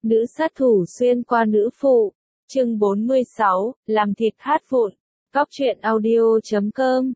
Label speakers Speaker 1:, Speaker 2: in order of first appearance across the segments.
Speaker 1: Nữ sát thủ xuyên qua nữ phụ. Chương 46, làm thịt hát vụn. Góc truyện audio.com.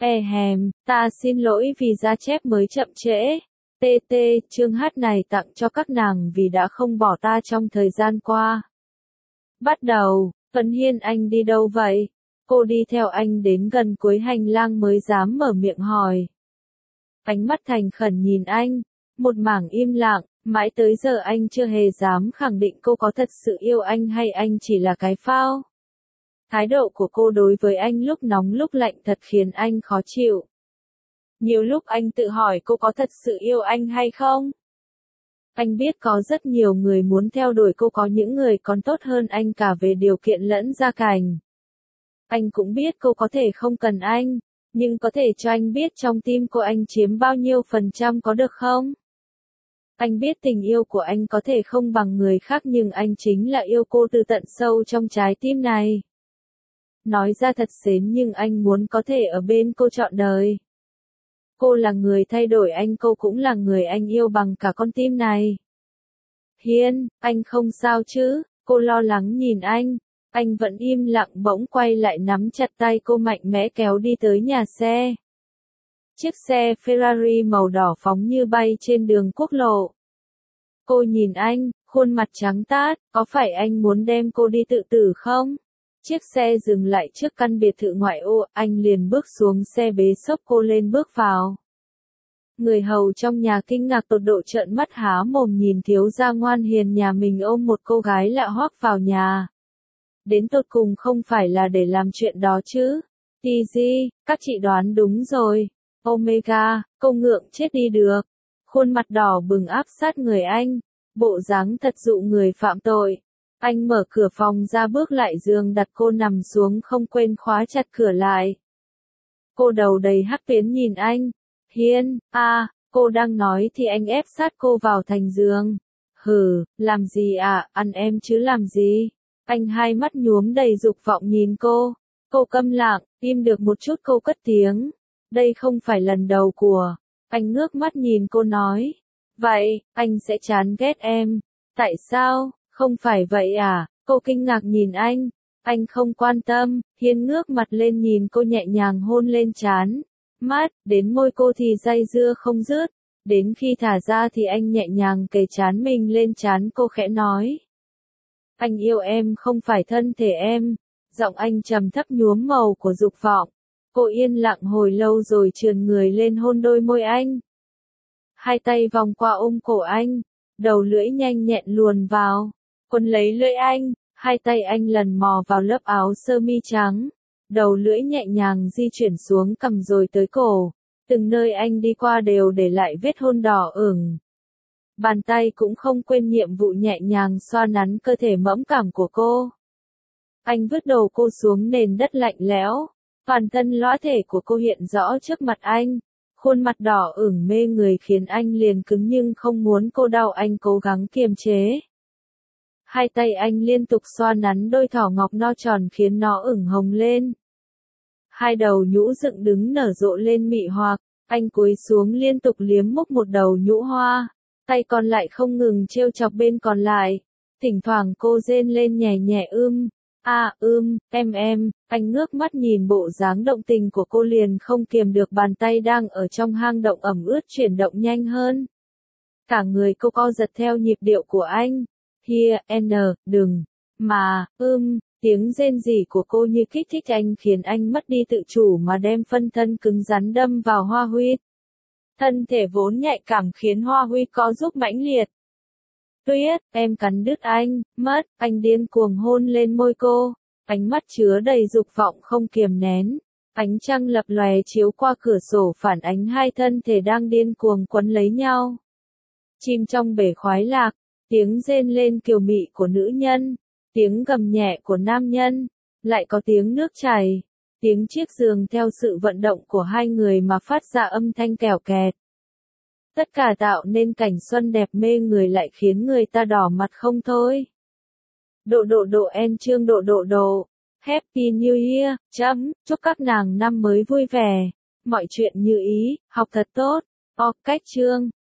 Speaker 1: Ta xin lỗi vì ra chép mới chậm trễ. TT, chương hát này tặng cho các nàng vì đã không bỏ ta trong thời gian qua. Bắt đầu, Tuấn Hiên anh đi đâu vậy? Cô đi theo anh đến gần cuối hành lang mới dám mở miệng hỏi. Ánh mắt thành khẩn nhìn anh, một mảng im lặng, mãi tới giờ anh chưa hề dám khẳng định cô có thật sự yêu anh hay anh chỉ là cái phao. Thái độ của cô đối với anh lúc nóng lúc lạnh thật khiến anh khó chịu. Nhiều lúc anh tự hỏi cô có thật sự yêu anh hay không? Anh biết có rất nhiều người muốn theo đuổi cô, có những người còn tốt hơn anh cả về điều kiện lẫn gia cảnh. Anh cũng biết cô có thể không cần anh, nhưng có thể cho anh biết trong tim cô anh chiếm bao nhiêu % có được không? Anh biết tình yêu của anh có thể không bằng người khác nhưng anh chính là yêu cô từ tận sâu trong trái tim này. Nói ra thật xến nhưng anh muốn có thể ở bên cô trọn đời. Cô là người thay đổi anh, cô cũng là người anh yêu bằng cả con tim này. Hiên, anh không sao chứ? Cô lo lắng nhìn anh. Anh vẫn im lặng, bỗng quay lại nắm chặt tay cô mạnh mẽ kéo đi tới nhà xe. Chiếc xe Ferrari màu đỏ phóng như bay trên đường quốc lộ. Cô nhìn anh, khuôn mặt trắng tát, có phải anh muốn đem cô đi tự tử không? Chiếc xe dừng lại trước căn biệt thự ngoại ô, anh liền bước xuống xe bế xốc cô lên bước vào. Người hầu trong nhà kinh ngạc tột độ trợn mắt há mồm nhìn thiếu gia ngoan hiền nhà mình ôm một cô gái lạ hoắc vào nhà. Đến tột cùng không phải là để làm chuyện đó chứ? TG, các chị đoán đúng rồi. Omega, cô ngượng chết đi được. Khuôn mặt đỏ bừng áp sát người anh, bộ dáng thật dụ người phạm tội. Anh mở cửa phòng ra bước lại giường đặt cô nằm xuống không quên khóa chặt cửa lại. Cô đầu đầy hắc tuyến nhìn anh. Hiên, cô đang nói thì anh ép sát cô vào thành giường. Hừ, làm gì ạ, ăn em chứ làm gì? Anh hai mắt nhuốm đầy dục vọng nhìn cô. Cô câm lặng, im được một chút cô cất tiếng. Đây không phải lần đầu của. Anh ngước mắt nhìn cô nói. Vậy, anh sẽ chán ghét em. Tại sao? Không phải vậy à? Cô kinh ngạc nhìn anh. Anh không quan tâm. Hiên ngước mặt lên nhìn cô nhẹ nhàng hôn lên trán. Mắt, đến môi cô thì dây dưa không dứt. Đến khi thả ra thì anh nhẹ nhàng kề trán mình lên trán cô khẽ nói. Anh yêu em không phải thân thể em. Giọng anh trầm thấp nhuốm màu của dục vọng. Cô yên lặng hồi lâu rồi trườn người lên hôn đôi môi anh. Hai tay vòng qua ôm cổ anh. Đầu lưỡi nhanh nhẹn luồn vào. Quấn lấy lưỡi anh. Hai tay anh lần mò vào lớp áo sơ mi trắng. Đầu lưỡi nhẹ nhàng di chuyển xuống cằm rồi tới cổ. Từng nơi anh đi qua đều để lại vết hôn đỏ ửng. Bàn tay cũng không quên nhiệm vụ nhẹ nhàng xoa nắn cơ thể mẫm cảm của cô. Anh vứt đầu cô xuống nền đất lạnh lẽo. Toàn thân lõa thể của cô hiện rõ trước mặt anh. Khuôn mặt đỏ ửng mê người khiến anh liền cứng nhưng không muốn cô đau, anh cố gắng kiềm chế. Hai tay anh liên tục xoa nắn đôi thỏ ngọc no tròn khiến nó ửng hồng lên. Hai đầu nhũ dựng đứng nở rộ lên mị hoặc, anh cúi xuống liên tục liếm múc một đầu nhũ hoa, tay còn lại không ngừng trêu chọc bên còn lại. Thỉnh thoảng cô rên lên nhẹ nhẹ em, anh ngước mắt nhìn bộ dáng động tình của cô liền không kiềm được, bàn tay đang ở trong hang động ẩm ướt chuyển động nhanh hơn. Cả người cô co giật theo nhịp điệu của anh. Đừng, mà, tiếng rên rỉ của cô như kích thích anh khiến anh mất đi tự chủ mà đem phân thân cứng rắn đâm vào Hoa Huy. Thân thể vốn nhạy cảm khiến Hoa Huy co giúp mãnh liệt. Tuyết, em cắn đứt anh, mất, anh điên cuồng hôn lên môi cô, ánh mắt chứa đầy dục vọng không kiềm nén. Ánh trăng lập lòe chiếu qua cửa sổ phản ánh hai thân thể đang điên cuồng quấn lấy nhau. Chim trong bể khoái lạc, tiếng rên lên kiều mị của nữ nhân, tiếng gầm nhẹ của nam nhân, lại có tiếng nước chảy, tiếng chiếc giường theo sự vận động của hai người mà phát ra âm thanh kèo kẹt. Tất cả tạo nên cảnh xuân đẹp mê người lại khiến người ta đỏ mặt không thôi. Chương Happy New Year, chúc các nàng năm mới vui vẻ, mọi chuyện như ý, học thật tốt, cách chương.